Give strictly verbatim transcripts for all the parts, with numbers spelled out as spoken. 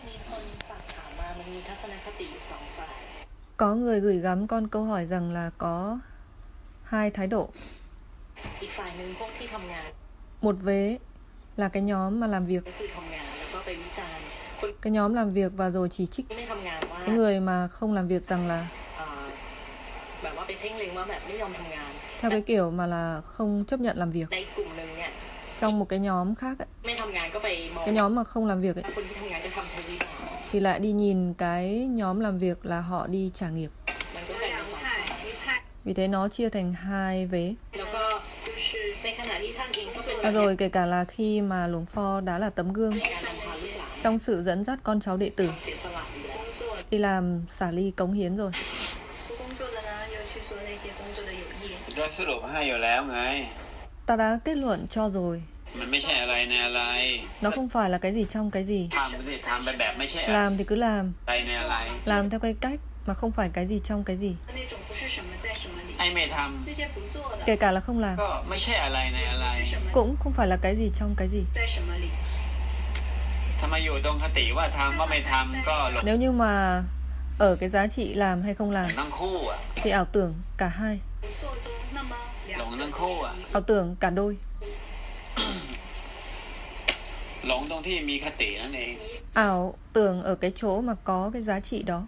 Có người gửi gắm con câu hỏi rằng là có hai thái độ. Một vế là cái nhóm mà làm việc, cái nhóm làm việc và rồi chỉ trích cái người mà không làm việc rằng là theo cái kiểu mà là không chấp nhận làm việc. Trong một cái nhóm khác ấy, cái nhóm mà không làm việc ấy, thì lại đi nhìn cái nhóm làm việc là họ đi trả nghiệp. Vì thế nó chia thành hai vế. Và rồi kể cả là khi mà Luồng Pho đã là tấm gương trong sự dẫn dắt con cháu đệ tử đi làm xả ly cống hiến rồi, ta đã kết luận cho rồi. Nó không phải là cái gì trong cái gì. Làm thì cứ làm, làm theo cái cách mà không phải cái gì trong cái gì. Kể cả là không làm cũng không phải là cái gì trong cái gì. Nếu như mà ở cái giá trị làm hay không làm thì ảo tưởng cả hai, ảo tưởng cả đôi. Ảo tưởng ở cái chỗ mà có cái giá trị đó,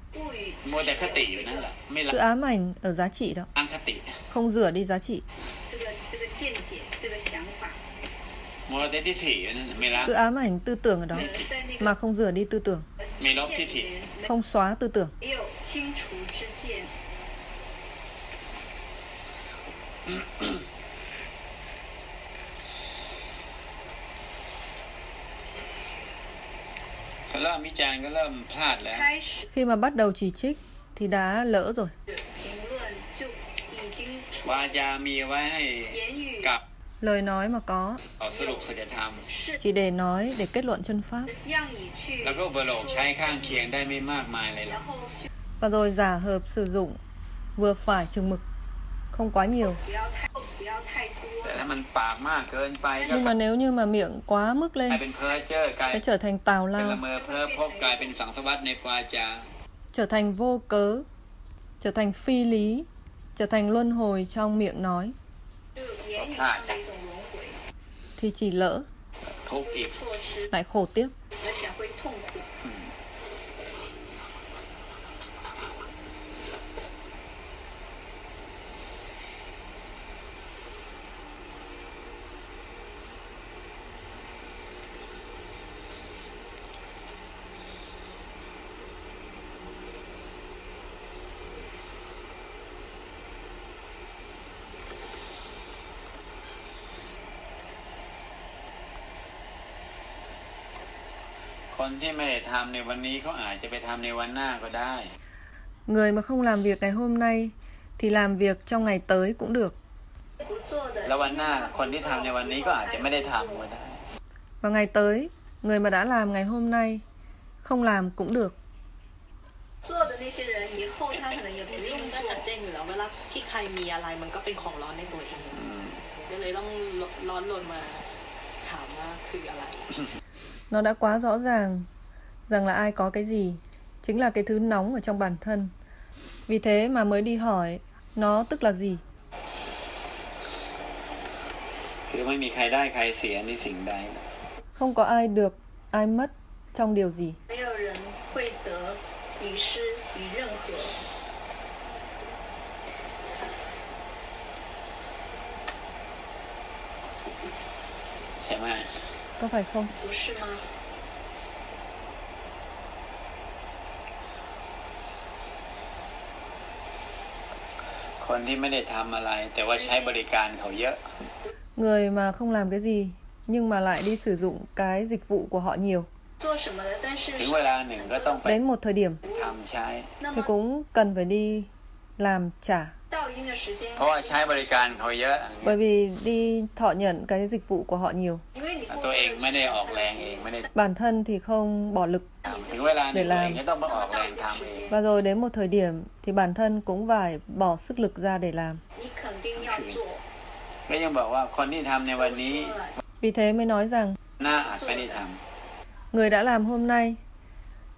cứ ám ảnh ở giá trị đó, không rửa đi giá trị. Cứ ám ảnh tư tưởng ở đó mà không rửa đi tư tưởng, không xóa tư tưởng. Khi mà bắt đầu chỉ trích thì đã lỡ rồi. Lời nói mà có chỉ để nói, để kết luận chân pháp. Và rồi giả hợp sử dụng vừa phải chừng mực, không quá nhiều. Nhưng mà nếu như mà miệng quá mức lên sẽ trở thành tào lao, trở thành vô cớ, trở thành phi lý, trở thành luân hồi trong miệng nói, thì chỉ lỡ lại khổ tiếp. Người mà không làm việc ngày hôm nay thì làm việc trong ngày tới cũng được. Và ngày tới, người mà đã làm ngày hôm nay không làm cũng được. Nó đã quá rõ ràng rằng là ai có cái gì chính là cái thứ nóng ở trong bản thân. Vì thế mà mới đi hỏi nó tức là gì. Không có ai được, ai mất trong điều gì. Có phải không? Người mà không làm cái gì nhưng mà lại đi sử dụng cái dịch vụ của họ nhiều, đến một thời điểm thì cũng cần phải đi làm trả. Bởi vì đi thọ nhận cái dịch vụ của họ nhiều, bản thân thì không bỏ lực để làm. Và rồi đến một thời điểm thì bản thân cũng phải bỏ sức lực ra để làm. Vì thế mới nói rằng người đã làm hôm nay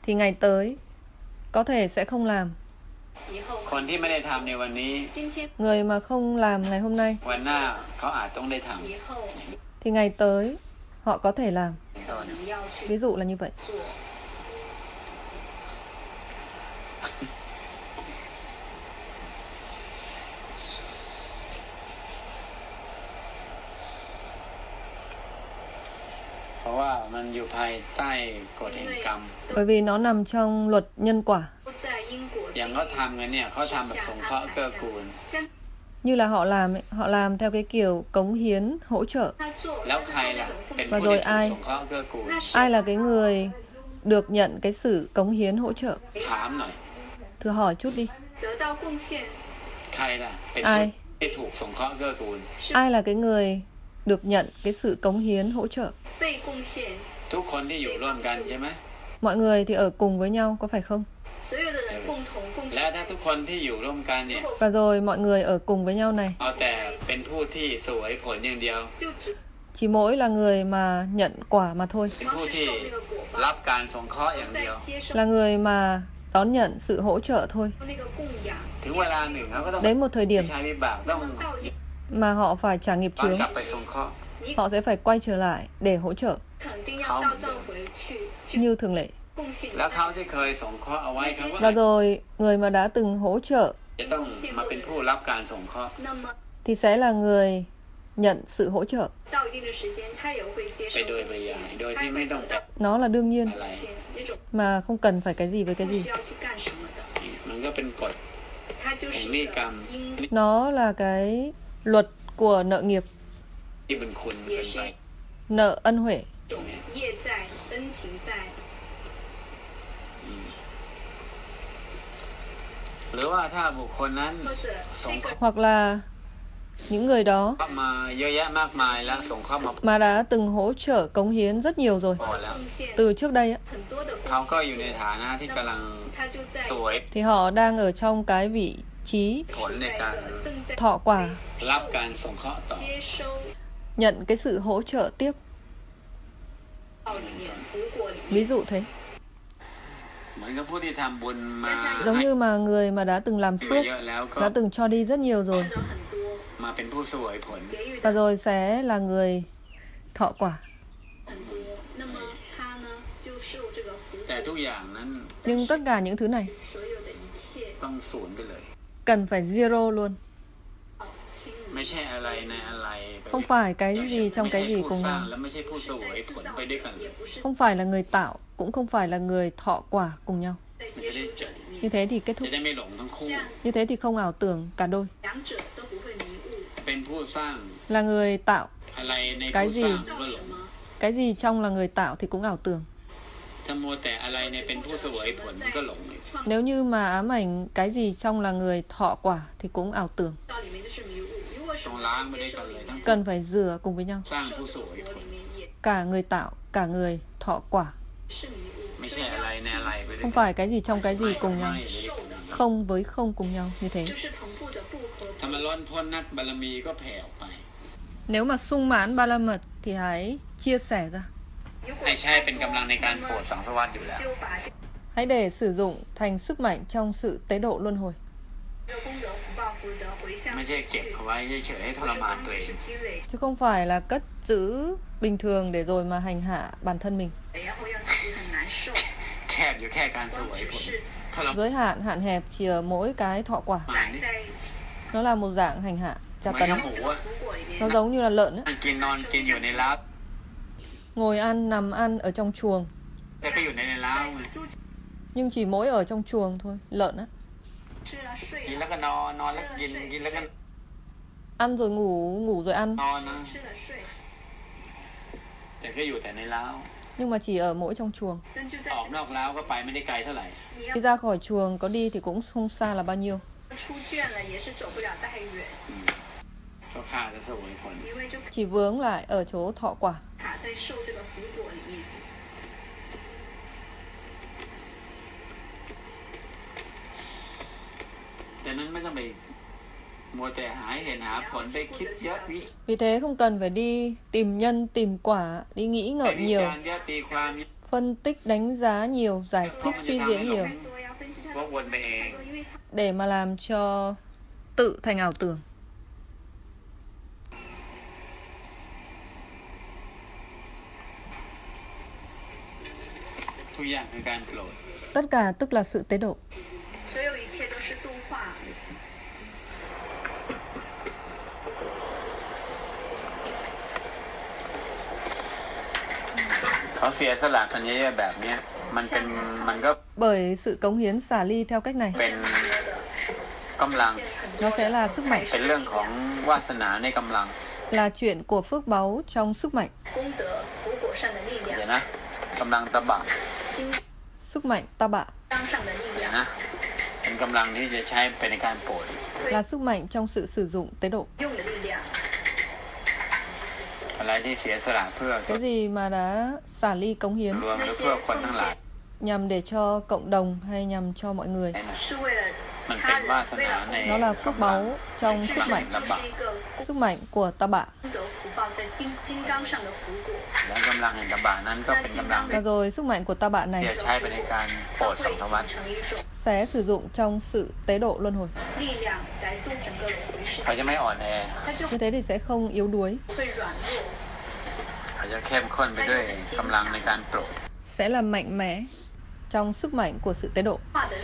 thì ngày tới có thể sẽ không làm. คนที่ไม่ได้ทำในวันนี้ Người mà không làm ngày hôm nay วันหน้าเขาอาจต้องได้ท thì ngày tới họ có thể làm. ำ Ví dụ là như vậy. เพราะว่ามันอยู่ภายใต้กฎแห่งกรรม Bởi vì nó nằm trong luật nhân quả. อย่างเขาทำกันเนี่ยเขาทำแบบสงเคราะห์เกื้อกูล Như là họ làm ấy, họ làm theo cái kiểu cống hiến, hỗ trợ. แล้วใครล่ะเป็น Và ผู้ rồi ที่ถูก ai สงเคราะห์เกื้อกูล ai là cái người được nhận cái sự cống hiến hỗ trợ? ถามหน่อย Thử hỏi chút đi. ใครล่ะเป็น ai ผู้ที่ถูกสงเคราะห์เกื้อกูล ai là cái người được nhận cái sự cống hiến hỗ trợ? ทุกคนที่อยู่ร่วมกันใช่ไหม Mọi người thì ở cùng với nhau, có phải không? แล้วถ้าทุกคนที่อยู่ร่วมกันเนี่ย Và rồi mọi người ở cùng với nhau này เอาแต่เป็นผู้ที่เสวยผลอย่างเดียว chỉ mỗi là người mà nhận quả mà thôi, เป็นผู้ที่รับการสงเคราะห์อย่างเดียว là người mà đón nhận sự hỗ trợ thôi. ถึงเวลาหนึ่งเขาก็ต้อง Đến một thời điểm ใช้วิบากต้อง mà họ phải trả nghiệp ต้อง chướng, กลับไปสงเคราะห์ họ sẽ phải quay trở lại để hỗ trợ เขาเหมือนเดิม như thường lệ. แล้วเขาที่เคยสงเคราะห์เอาไว้เขาก็ Và rồi người mà đã từng hỗ trợ จะต้องมาเป็นผู้รับการสงเคราะห์ thì sẽ là người nhận sự hỗ trợ. ไปโดยปริยายโดยที่ไม่ต้องแต่ Nó là đương nhiên อะไร mà không cần phải cái gì với cái gì. มันก็เป็นกฎแห่งนิกรรม Nó là cái luật của nợ nghiệp, ที่บุญคุณเกินไป nợ ân huệ. ตรงเนี้ยอืมหรือว่าถ้าบุคคลนั้นสงเคราะห์ Hoặc là những người đó มาเยอะแยะมากมายแล้วสงเคราะห์มา mà đã từng hỗ trợ cống hiến rất nhiều rồi พอแล้ว từ trước đây á, เขาก็อยู่ในฐานะที่กำลังสวย thì họ đang ở trong cái vị trí ผลในการ thọ quả, รับการสงเคราะห์ต่อ nhận cái sự hỗ trợ tiếp. Ví dụ thế. เหมือนกับผู้ที่ทำบุญมา Giống như mà người mà đã từng làm ให้ phước, เยอะแล้วก็ đã từng cho đi rất nhiều rồi มาเป็นผู้เสวยผล và rồi sẽ là người thọ quả. แต่ทุกอย่างนั้น Nhưng tất cả những thứ này ต้องศูนย์ไปเลย cần phải zero luôn. ไม่ใช่อะไรในอะไรไป Không phải cái gì trong ไม่ cái ใช่ gì ผู้ cùng สร้าง nhau. และไม่ใช่ผู้เสวยผลไปด้วยกันเลย Không phải là người tạo, cũng không phải là người thọ quả cùng nhau. มันจะได้จบ Như thế thì kết จะ thúc. ได้ไม่หลงทั้งคู่ Như thế thì không ảo tưởng cả đôi. เป็นผู้สร้าง Là người tạo, อะไรใน cái ผู้ gì สร้างก็หลง cái gì trong là người tạo thì cũng ảo tưởng. ถ้ามัวแต่อะไรในเป็นผู้เสวยผลมันก็หลงอีก Nếu như mà ám ảnh cái gì trong là người thọ quả thì cũng ảo tưởng. ต้องล้างไปด้วยกันเลยทั้ง Cần phải rửa cùng với nhau. สร้างผู้เสวยผล Cả người tạo, cả người thọ quả. ไม่ใช่อะไรในอะไรไปด้วย Không กัน phải cái gì trong cái gì cùng nhau. ไม่ไปด้วยกัน Không với không cùng nhau như thế. ถ้ามันล้นพ้นนักบารมีก็แผ่ออกไป Nếu mà sung mãn ba la mật thì hãy chia sẻ ra. ให้ใช้เป็นกำลังในการโปรดสังสารวัฏอยู่แล้ว Hãy để sử dụng thành sức mạnh trong sự tế độ luân hồi. ไม่ใช่เก็บเอาไว้เฉยๆให้ทรมานตัวเอง Chứ không phải là cất giữ bình thường để rồi mà hành hạ bản thân mình. แคบอยู่แค่การเสวยผลทรมาน Giới hạn, hạn hẹp chỉ ở mỗi cái thọ quả. นี่ Nó là một dạng hành hạ, tra เหมือน tấn. กับหมูอะ Nó giống như là lợn ấy. นั่งกินนอนกินอยู่ในเล้า Ngồi ăn, nằm ăn ở trong chuồng. แต่ก็อยู่ในในเล้าไง Nhưng chỉ mỗi ở trong chuồng thôi, lợn á. กินแล้วก็นอนนอนแล้วกินกินแล้วก็ Ăn rồi ngủ, ngủ rồi ăn. นอนนะแต่ก็อยู่แต่ในเล้า Nhưng mà chỉ ở mỗi trong chuồng. ออกนอกเล้าก็ไปไม่ได้ไกลเท่าไหร่ Khi ra khỏi chuồng có đi thì cũng không xa là bao nhiêu. ก็ข้าจะเสวยผล Chỉ vướng lại ở chỗ thọ quả. ดังนั้นไม่ต้องไปมัวแต่หาเห็นหาผลไปคิดเยอะวิ Vì thế không cần phải đi tìm nhân, tìm quả, đi nghĩ ไป ngợi วิ nhiều, จารณ์เยอะตีความเยอะ phân tích đánh giá nhiều, giải thích suy diễn nhiều để mà làm cho tự thành ảo tưởng. Tất cả tức là sự tế độ. Bởi sự cống hiến xả ly theo cách này, nó sẽ là sức mạnh, là chuyện của phước báu trong sức mạnh. Sức mạnh ta bạ là sức mạnh trong sự sử dụng tế độ. Cái gì mà đã xả ly cống hiến nhằm để cho cộng đồng hay nhằm cho mọi người, nó là phước báu trong sức mạnh, sức mạnh của ta bạ. Và rồi sức mạnh của ta bạ này sẽ sử dụng trong sự tế độ luân hồi. Như thế thì sẽ không yếu đuối, sẽ là mạnh mẽ trong sức mạnh của sự tế độ.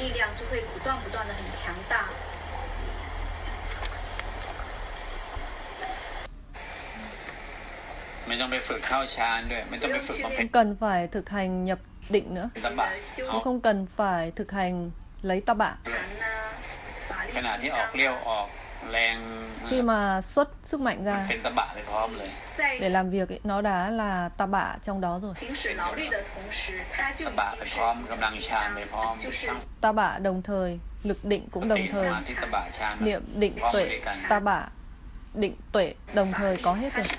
Không cần phải thực hành nhập định nữa, cũng không cần phải thực hành lấy ta bạ. Khi mà xuất sức mạnh ra để làm việc ấy, nó đã là ta bạ trong đó rồi. Ta bạ đồng thời, lực định cũng đồng thời, niệm định tuệ, ta bạ định tuệ đồng thời có hết rồi.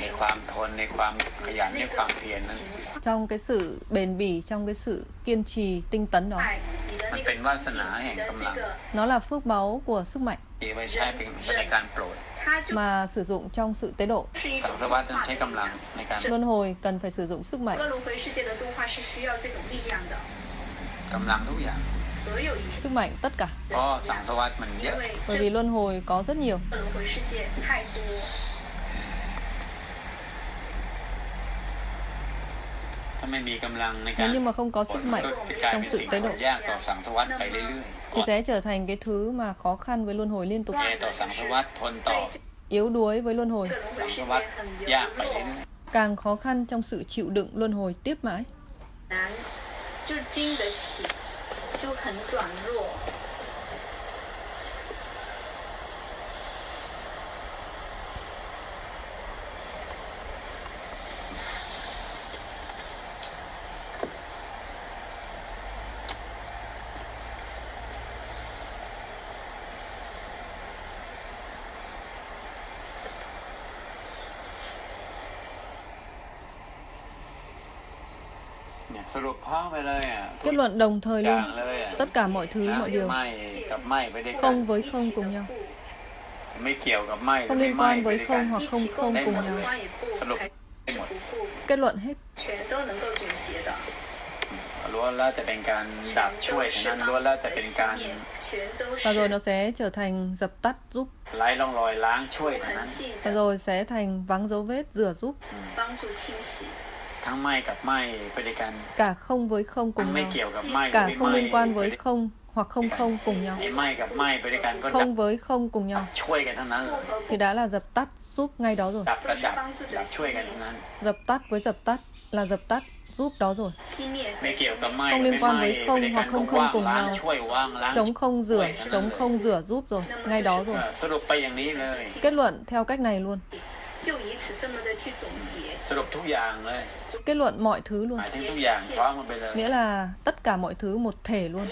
Trong cái sự bền bỉ, trong cái sự kiên trì tinh tấn đó, nó là phước báu của sức mạnh mà sử dụng trong sự tế độ. Luân hồi cần phải sử dụng sức mạnh, sức mạnh tất cả. Bởi vì luân hồi có rất nhiều. Nếu như mà không có sức mạnh trong sự tế độ thì sẽ trở thành cái thứ mà khó khăn với luân hồi liên tục, yếu đuối với luân hồi, càng khó khăn trong sự chịu đựng luân hồi tiếp mãi. Kết luận đồng thời luôn, tất cả mọi thứ, mọi điều không với không cùng nhau, không liên quan với không hoặc không không cùng nhau. Kết luận hết. Và rồi nó sẽ trở thành dập tắt giúp, và rồi sẽ thành vắng dấu vết rửa giúp. Cả không với không cùng nhau, cả không liên quan với không hoặc không không cùng nhau, không với không cùng nhau, thì đã là dập tắt giúp ngay đó rồi. Dập tắt với dập tắt là dập tắt giúp đó rồi. Không liên quan với không hoặc không không cùng nhau, chống không rửa, chống không rửa giúp rồi, ngay đó rồi. Kết luận theo cách này luôn. Kết luận mọi thứ luôn, nghĩa là tất cả mọi thứ một thể luôn.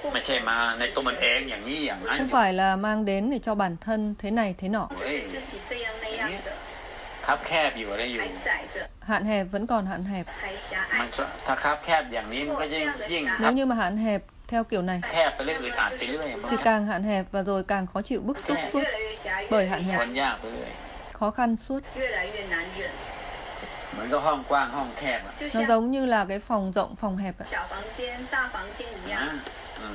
Không phải là mang đến để cho bản thân thế này thế nọ. Hạn hẹp vẫn còn hạn hẹp. Nếu như mà hạn hẹp theo kiểu này thì càng hạn hẹp và rồi càng khó chịu, bức xúc suốt bởi hạn hẹp, khó khăn suốt. Nó giống như là cái phòng rộng, phòng hẹp ạ. À, ừ.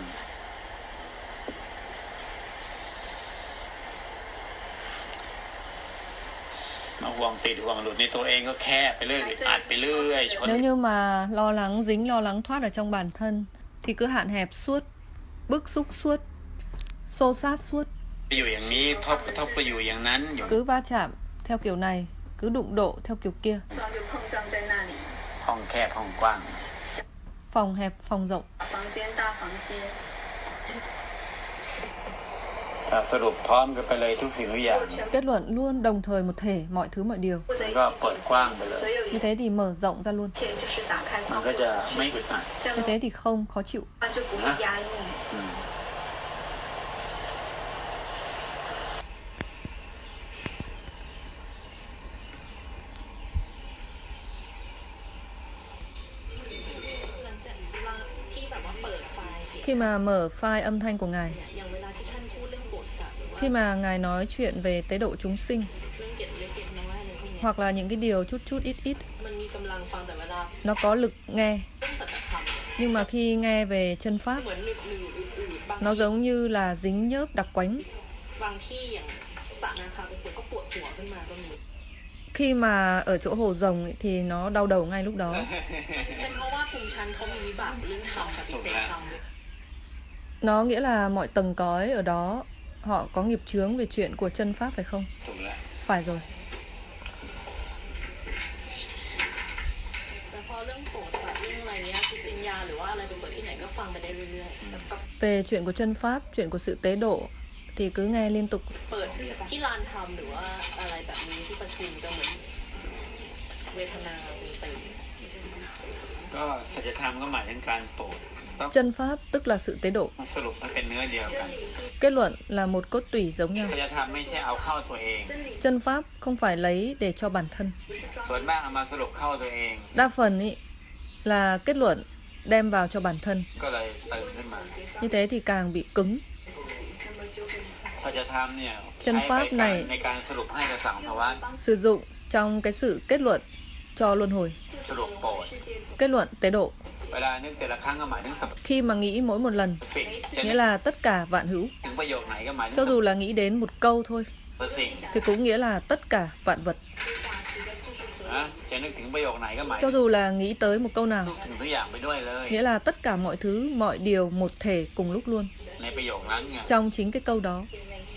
Nếu như mà lo lắng dính, lo lắng thoát ở trong bản thân thì cứ hạn hẹp suốt, bức xúc suốt, xô xát suốt, cứ va chạm theo kiểu này, cứ đụng độ theo kiểu kia. Phòng hẹp, phòng rộng. Kết luận luôn đồng thời một thể mọi thứ mọi điều. Như thế thì mở rộng ra luôn. Như thế thì không khó chịu. Ừ. Khi mà mở file âm thanh của Ngài, khi mà Ngài nói chuyện về tế độ chúng sinh, hoặc là những cái điều chút chút ít ít, nó có lực nghe. Nhưng mà khi nghe về chân pháp, nó giống như là dính nhớp đặc quánh. Khi mà ở chỗ hồ rồng ấy, thì nó đau đầu ngay lúc đó. Nó nghĩa là mọi tầng cõi ở đó họ có nghiệp chướng về chuyện của chân pháp phải không? Phải rồi. Về chuyện của chân pháp, chuyện của sự tế độ thì cứ nghe liên tục. Chân pháp tức là sự tế độ. Kết luận là một cốt tủy giống nhau. Chân pháp không phải lấy để cho bản thân. Đa phần ý là kết luận đem vào cho bản thân. Như thế thì càng bị cứng. Chân pháp này sử dụng trong cái sự kết luận cho luân hồi. Kết luận tế độ. Khi mà nghĩ mỗi một lần, nghĩa là tất cả vạn hữu. Cho dù là nghĩ đến một câu thôi, thì cũng nghĩa là tất cả vạn vật. Cho dù là nghĩ tới một câu nào, nghĩa là tất cả mọi thứ, mọi điều một thể cùng lúc luôn. Trong chính cái câu đó.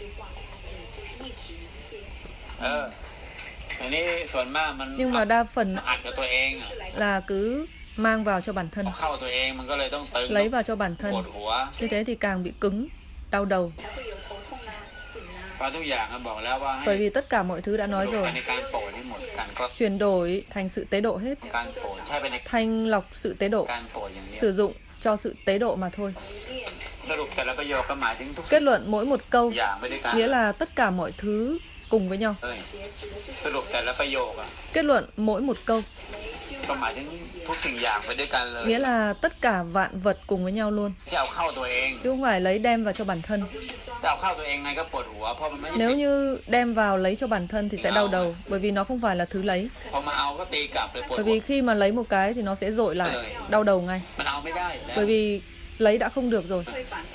Nhưng mà đa phần là cứ mang vào cho bản thân, lấy vào cho bản thân. Như thế thì càng bị cứng, đau đầu. Bởi vì tất cả mọi thứ đã nói rồi, chuyển đổi thành sự tế độ hết, thanh lọc sự tế độ, sử dụng cho sự tế độ mà thôi. Kết luận mỗi một câu, nghĩa là tất cả mọi thứ cùng với nhau. Kết luận mỗi một câu, nghĩa là tất cả vạn vật cùng với nhau luôn, chứ không phải lấy đem vào cho bản thân. Nếu như đem vào lấy cho bản thân thì sẽ đau đầu, bởi vì nó không phải là thứ lấy. Bởi vì khi mà lấy một cái thì nó sẽ dội lại, đau đầu ngay. Bởi vì lấy đã không được rồi.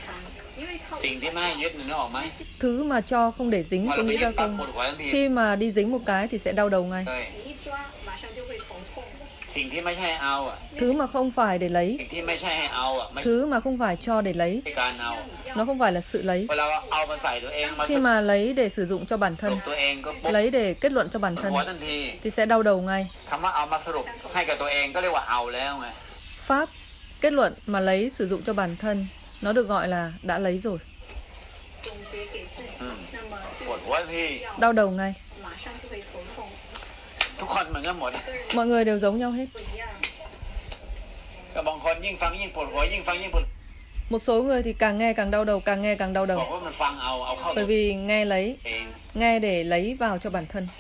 Thứ mà cho không để dính có nghĩ ra không? Khi mà đi dính một cái thì sẽ đau đầu ngay. Thứ mà không phải để lấy, thứ mà không phải cho để lấy, nó không phải là sự lấy. Khi mà lấy để sử dụng cho bản thân, lấy để kết luận cho bản thân, thì sẽ đau đầu ngay. Pháp kết luận mà lấy sử dụng cho bản thân, nó được gọi là đã lấy rồi. Đau đầu ngay. Mọi người đều giống nhau hết. Một số người thì càng nghe càng đau đầu, càng nghe càng đau đầu. Bởi vì nghe lấy, nghe để lấy vào cho bản thân.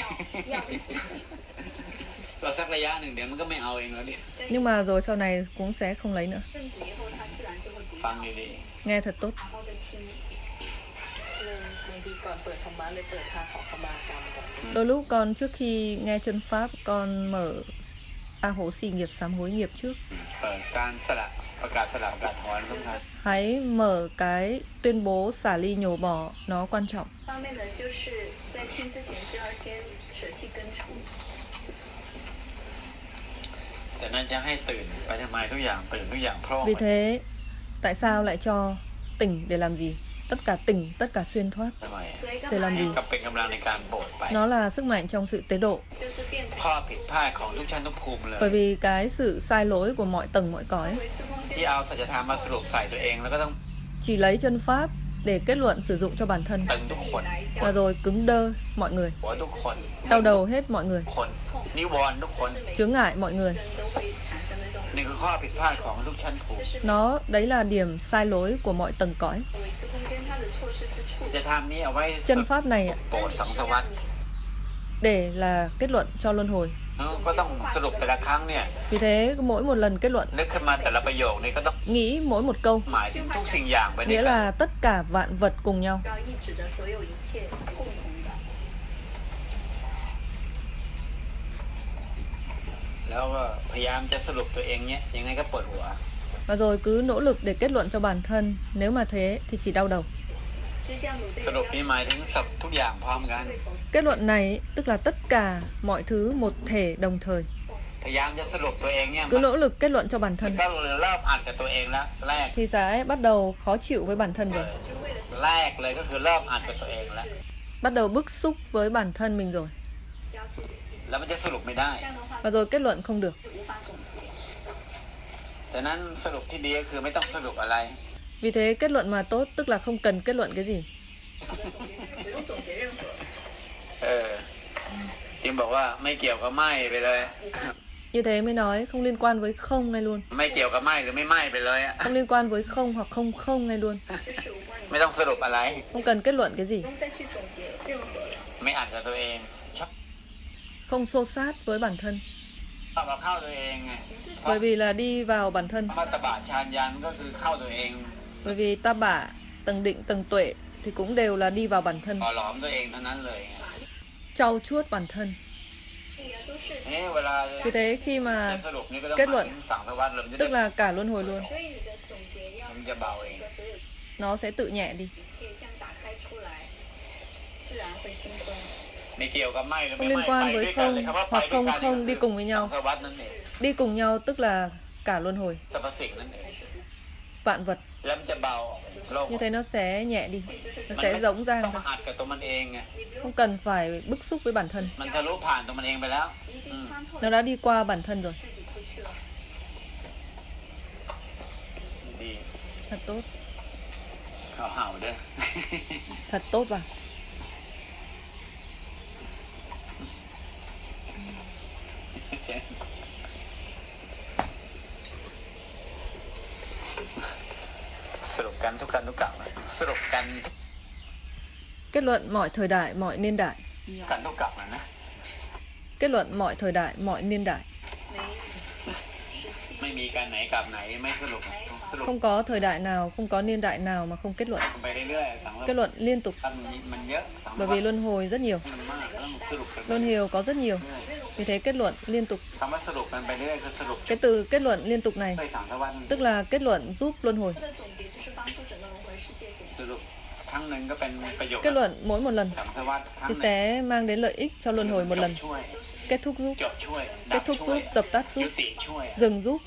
Nhưng mà rồi sau này cũng sẽ không lấy nữa. Nghe thật tốt. Đôi lúc con trước khi nghe chân pháp, con mở A Hố Xì Nghiệp Sám Hối Nghiệp trước. Hãy mở cái tuyên bố xả ly nhổ bỏ, nó quan trọng. Vì thế, tại sao lại cho tỉnh để làm gì? Tất cả tỉnh, tất cả xuyên thoát để làm gì? Nó là sức mạnh trong sự tế độ. Bởi vì cái sự sai lỗi của mọi tầng mọi cõi. Chỉ lấy chân pháp để kết luận sử dụng cho bản thân, và rồi cứng đơ mọi người, đau đầu hết mọi người, chướng ngại mọi người. Nó đấy là điểm sai lỗi của mọi tầng cõi. Chân pháp này để là kết luận cho luân hồi. Vì thế mỗi một lần kết luận, nghĩ mỗi một câu, nghĩa là tất cả vạn vật cùng nhau. Và rồi cứ nỗ lực để kết luận cho bản thân. Nếu mà thế thì chỉ đau đầu. Kết luận này tức là tất cả mọi thứ một thể đồng thời. Cứ nỗ lực kết luận cho bản thân thì sẽ bắt đầu khó chịu với bản thân rồi. Bắt đầu bức xúc với bản thân mình rồi. Và rồi kết luận không được. Vì thế kết luận mà tốt tức là không cần kết luận cái gì. Như thế mới nói không liên quan với không ngay luôn. Không liên quan với không hoặc không không ngay luôn. Không cần kết luận cái gì. Không xô sát với bản thân. Bởi vì là đi vào bản thân. Bởi vì ta bả, tầng định, tầng tuệ thì cũng đều là đi vào bản thân, trau chuốt bản thân. Vì thế khi mà kết luận, tức là cả luân hồi luôn, nó sẽ tự nhẹ đi. Không liên quan với không hoặc không không đi cùng với nhau. Đi cùng nhau tức là cả luân hồi, vạn vật. Như thế nó sẽ nhẹ đi, nó sẽ rỗng rang thôi. Không cần phải bức xúc với bản thân. Nó đã đi qua bản thân rồi. Thật tốt. Thật tốt vào. Kết luận mọi thời đại, mọi niên đại. Kết luận mọi thời đại, mọi niên đại. Không có thời đại nào, không có niên đại nào mà không kết luận. Kết luận liên tục. Bởi vì luân hồi rất nhiều, luân hồi có rất nhiều. Vì thế kết luận liên tục. Cái từ kết luận liên tục này tức là kết luận giúp luân hồi. Kết luận mỗi một lần thì sẽ mang đến lợi ích cho luân hồi một lần. Kết thúc giúp, kết thúc giúp, dập tắt giúp, dừng giúp,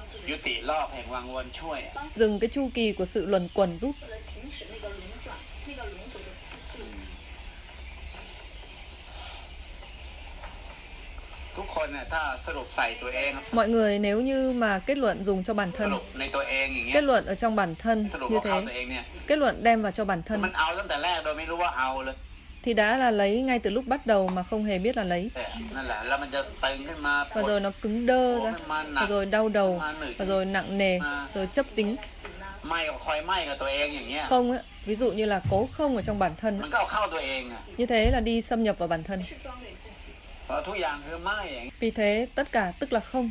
dừng cái chu kỳ của sự luẩn quẩn giúp. Mọi người nếu như mà kết luận dùng cho bản thân, kết luận ở trong bản thân như thế, kết luận đem vào cho bản thân, thì đã là lấy ngay từ lúc bắt đầu mà không hề biết là lấy. Và rồi nó cứng đơ ra, và rồi đau đầu, và rồi nặng nề, rồi chấp dính. Không ấy, ví dụ như là cố không ở trong bản thân ấy. Như thế là đi xâm nhập vào bản thân. Vì thế tất cả tức là không.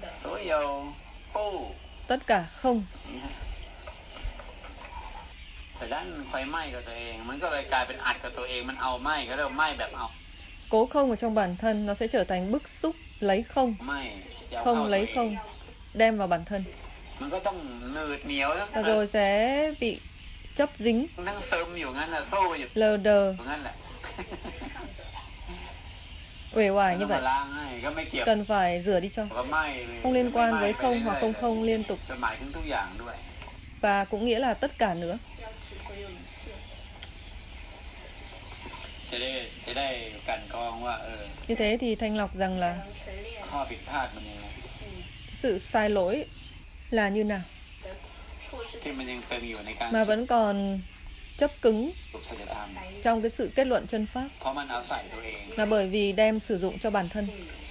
Tất cả không. แต่ด้านไฟไหม้กับตัวเองมันก็เลยกลายเป็นอัดกับตัวเองมันเอาไหม้ก็เรียกว่าไหม้แบบเอา Cố không ở trong bản thân nó sẽ trở thành bức xúc lấy không, ไหม้จะเอา không เข้าตัว lấy เอง không, đem vào bản thân มันก็ต้องหนืดเหนียวทั้ง và rồi sẽ bị chấp dính, นั่งซึมอยู่งั้นน่ะโซ่อยู่ lờ đờ, งั้นแหละ uể oải ต้ như องมา vậy. ล้างให้ก็ไม่เกี่ยว Cần phải rửa đi cho, ก็ไหม้เลย không liên quan với ไม่ไหม้ không ไป hoặc เรื่อย không ๆ không liên tục, จะหมายถึงทุกอย่างด้วย và cũng nghĩa là tất cả nữa. จะได้จะได้กันกรองว่าเออ Như thế thì thanh lọc rằng là ข้อผิดพลาดมันยังไง sự sai lỗi là như nào ที่มันยังตึงอยู่ในการ mà vẫn còn chấp cứng สุขสัจธรรม trong cái sự kết luận chân pháp เพราะมันเอาใส่ตัวเอง là bởi vì đem sử dụng cho bản thân.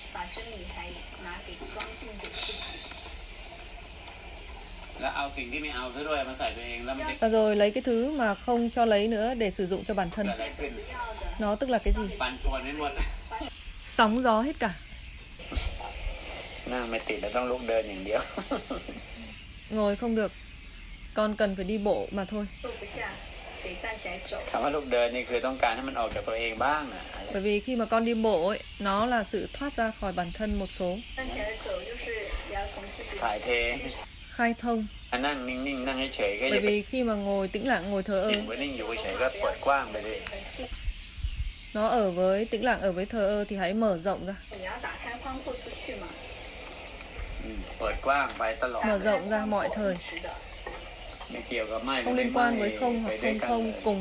แล้วเอาสิ่งที่ไม่เอาซะด้วยมาใส่ตัวเองแล้วมันจะ Và rồi lấy cái thứ mà không cho lấy nữa để sử dụng cho bản เกิ thân. ดอะไรขึ้น Nó tức là cái gì? ปั่นป่วนไปหมด Sóng gió hết cả. นั่งไม่ติดแล้วต้องลุกเดินอย่างเดียว Ngồi không được, con cần phải đi bộ mà thôi. คำว่าลุกเดินนี่คือต้องการให้มันออกจากตัวเองบ้างอ่ะ Bởi vì khi mà con đi bộ ấy, nó là sự thoát ra khỏi bản thân một số, ถ่ายเท khai thông. นั่งนิ่งๆนั่งเฉยๆก็อ Bởi ย่าไป vì khi mà ngồi tĩnh lặng, ngồi thờ นิ่ง ơ, ไว้นิ่งอยู่เฉยๆก็เปิดกว้างไปเลย nó ở với tĩnh lặng, ở với thờ ơ thì hãy mở rộng ra, อืมเปิดกว้างไปตลอด mở rộng ra mọi thời, ไม่เกี่ยวกับไม่ không liên quan với không ไป hoặc ด้วย không กัน không เลย cùng.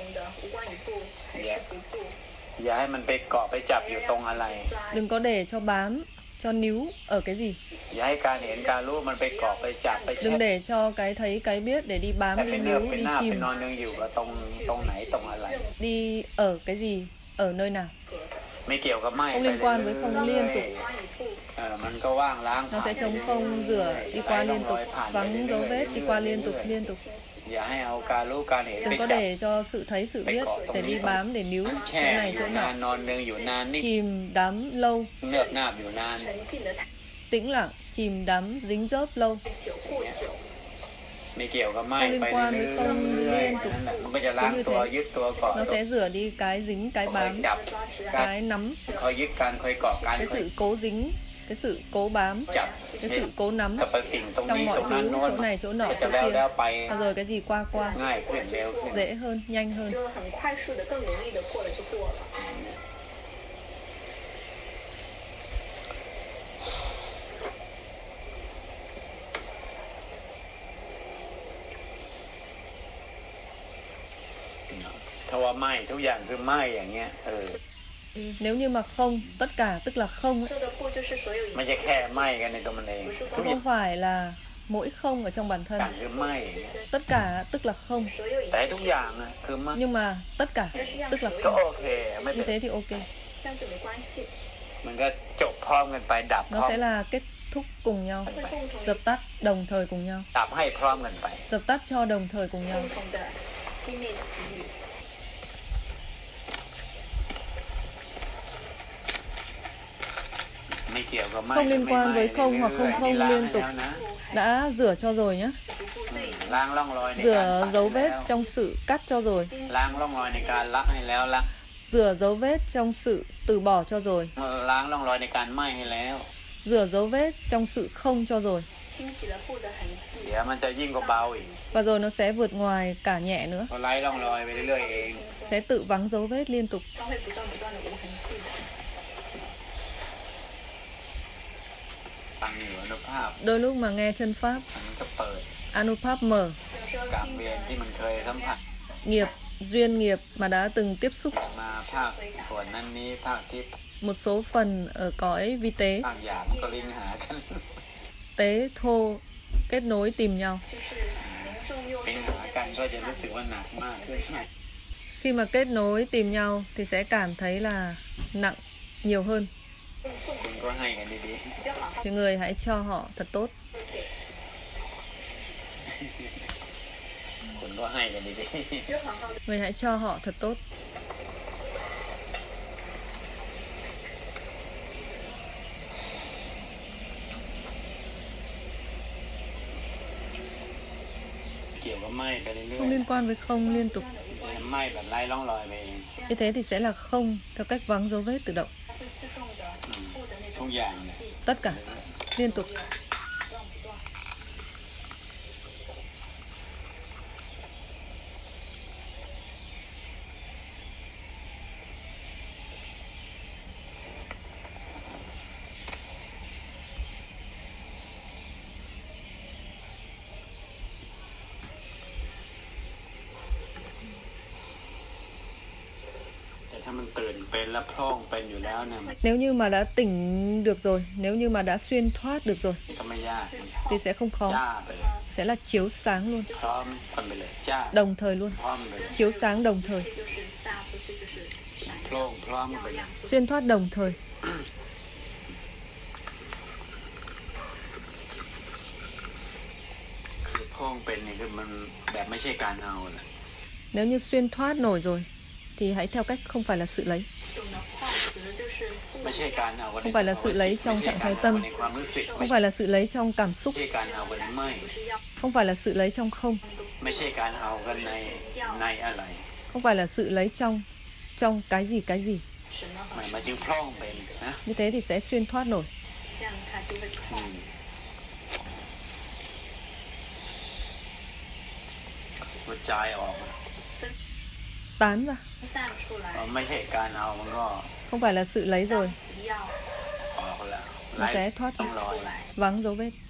อย่าให้มันไปเกาะไปจับอยู่ตรงอะไร Đừng có để cho bám, cho níu ở cái gì. อย่าให้การเห็นการรู้มันไปเกาะไปจับไปแช่ Đừng để cho cái thấy, cái biết để đi แต่ bám, เป็ đi นเนื้อ níu, เป็น đi หน้าเป็น chìm, นอนเนืองอยู่กับตรงตรงไหนตรงอะไร đi ở cái gì, ở nơi nào. ไม่เกี่ยวกับไม่ Không ไป liên quan với เรื่อย không ๆ liên tục. เออมันก็ว่างล้าง Nó sẽ trống không, rửa, đi qua liên tục, vắng dấu vết, đi qua liên tục, liên tục. อย่าให้เอาการรู้การเห็น Đừng có để cho sự thấy, sự biết để đi bám, để níu แช่ chỗ này, อยู่ chỗ นาน nọ. นอนเนืองอยู่นานนิ่ง Chìm đắm lâu, เนือบนาบอยู่นาน tĩnh lặng, chìm đắm, dính dớp lâu. ไม่เกี่ยวกับไม่ Không liên ไป quan เรื่ với อย không ๆ liên tục. นั่นแหละมันก็จะล้างตัวยึดตัวเกาะ Nó sẽ rửa đi cái dính, cái คอย bám, จับการ cái nắm, คอยยึดการคอยเกาะการ cái คอย sự cố dính, cái sự cố bám, จับ cái sự cố nắm สรรพสิ่งตรง trong นี้ mọi ตรงนั้น thứ, โน้น chỗ này, chỗ nọ, ก็จะ chỗ แล้วแล้ว kia. ไป Và rồi cái gì qua qua, ง่ายขึ้นเร็วขึ้น dễ hơn, nhanh hơn. 就很快速的、更容易的过了就过了。 ถ้าว่าไม่ทุกอย่างคือไม่อย่างเงี้ยเออ Nếu như mà không, tất cả tức là không ấy. 说的不就是所有一ไม่ใช่切แค่ไม่กันในตัวมันเองทุก Cũng อย่าง không phải là mỗi không ở trong bản thân. คือไม่อย่างเงี้ย Tất cả tức là không. 所有一แต่切ทุกอย่างอะคือไม่ Nhưng mà tất cả tức là ก็ không. โอเคไม่ Như เป็น thế thì ok. 这样就没关系， มันก็จบพร้อมกันไปดับพร้ Nó อม sẽ là kết thúc cùng nhau, 会共同 dập tắt đồng thời cùng nhau, ดับให้พร้อมกันไป dập tắt cho đồng thời cùng nhau. 共同的熄灭给予。 ไม่เกี่ยวกับไม่ Không liên quan với không hoặc không không liên tục. นะ Đã rửa cho rồi nhé. ล้างร่องรอยในการ Rửa ปัด dấu ให้ vết แล้ว trong sự cắt cho rồi. ล้างร่องรอยในการละให้แล้วละ Rửa dấu vết trong sự từ bỏ cho rồi. ล้างร่องรอยในการไหม้ให้แล้ว Rửa dấu vết trong sự không cho rồi. 清洗了布的痕迹， เดี๋ยวมันจะยิ่งกว่าเบาอีก Và rồi nó sẽ vượt ngoài cả nhẹ nữa. ก็ไล่ร่องรอยไปเรื่อยๆเอง Sẽ tự vắng dấu vết liên tục. 它会不断不断的无痕迹的。 ฟังอยู่อนุภาพ Đôi lúc mà nghe chân pháp, มันก็เปิด Anupap mở, 有时候กรรม听เวร着ที่มันเคยสัมผัส nghiệp, duyên nghiệp mà đã từng tiếp xúc, มาภาคส่วนนั้นนี้ภาคที่ một số phần ở cõi vi tế, ภาคหยาบมันก็ลิงก์หากัน tế thô, kết nối tìm nhau. 就是民众又ลิงก์หากันก็จะรู้สึกว่าหนักมากขึ้น Khi mà kết nối tìm nhau thì sẽ cảm thấy là nặng nhiều hơn. คุณก็ให้กันดี就好好 Thì người hãy cho họ thật tốt. ๆคุณก็ให้กันดี就好好的 Người hãy cho họ thật tốt. ๆเกี่ยวกับก็ไหม้ไปเรื่อย không liên quan với không liên tục. ๆไหม้แบบไร้ร่องรอยไปเอง Như thế thì sẽ là không theo cách vắng dấu vết tự động. 会自动的อืม布的那ทุ种กอย่าง痕เนี่ย迹， Tất cả liên tục. 乱不断。 แต่ถ้ามันตื่นเป็นแล้วพร่องเป็นอยู่แล้วเนี่ยมัน Nếu như mà đã tỉnh được rồi, nếu như mà đã xuyên thoát được rồi ก็ไม่ยาก thì sẽ không khó, จ้าไปเลย sẽ là chiếu sáng luôn, พร้อมกันไปเลยจ้า đồng thời luôn, พร้อมไปเลย chiếu sáng đồng thời, 这就是炸出去，就是闪โพร่งพร้อมกันไป耀เลย亮出去。 xuyên thoát đồng thời. คือพร่องเป็นเนี่ยคือมันแบบไม่ใช่การเอาแหละ Nếu như xuyên thoát nổi rồi thì hãy theo cách không phải là sự lấy, 这种的晃指的就是不ไม่ใช่การเอากันใน không phải là sự lấy trong trạng thái tâm, ในความรู้สึก không phải là sự lấy trong cảm xúc, ไม่ใช่การเอากันในไม่不是要 không phải là sự lấy trong không, ไม่ใช่การเอากันในในอะไร không phải là sự lấy trong trong cái gì cái gì. 什么ห和มาย什มัน么， จึงพร่องเป็นนะ Như thế thì sẽ xuyên thoát nổi. 这样它就会อื晃ม。กระจายออกมา Tán ra, 散出来เออ。ไม่ใช่การเอามันก็ không phải là sự lấy rồi, 不要ออกแล้ว nó sẽ thoát ต้อง ra, รอย出来。 vắng dấu vết.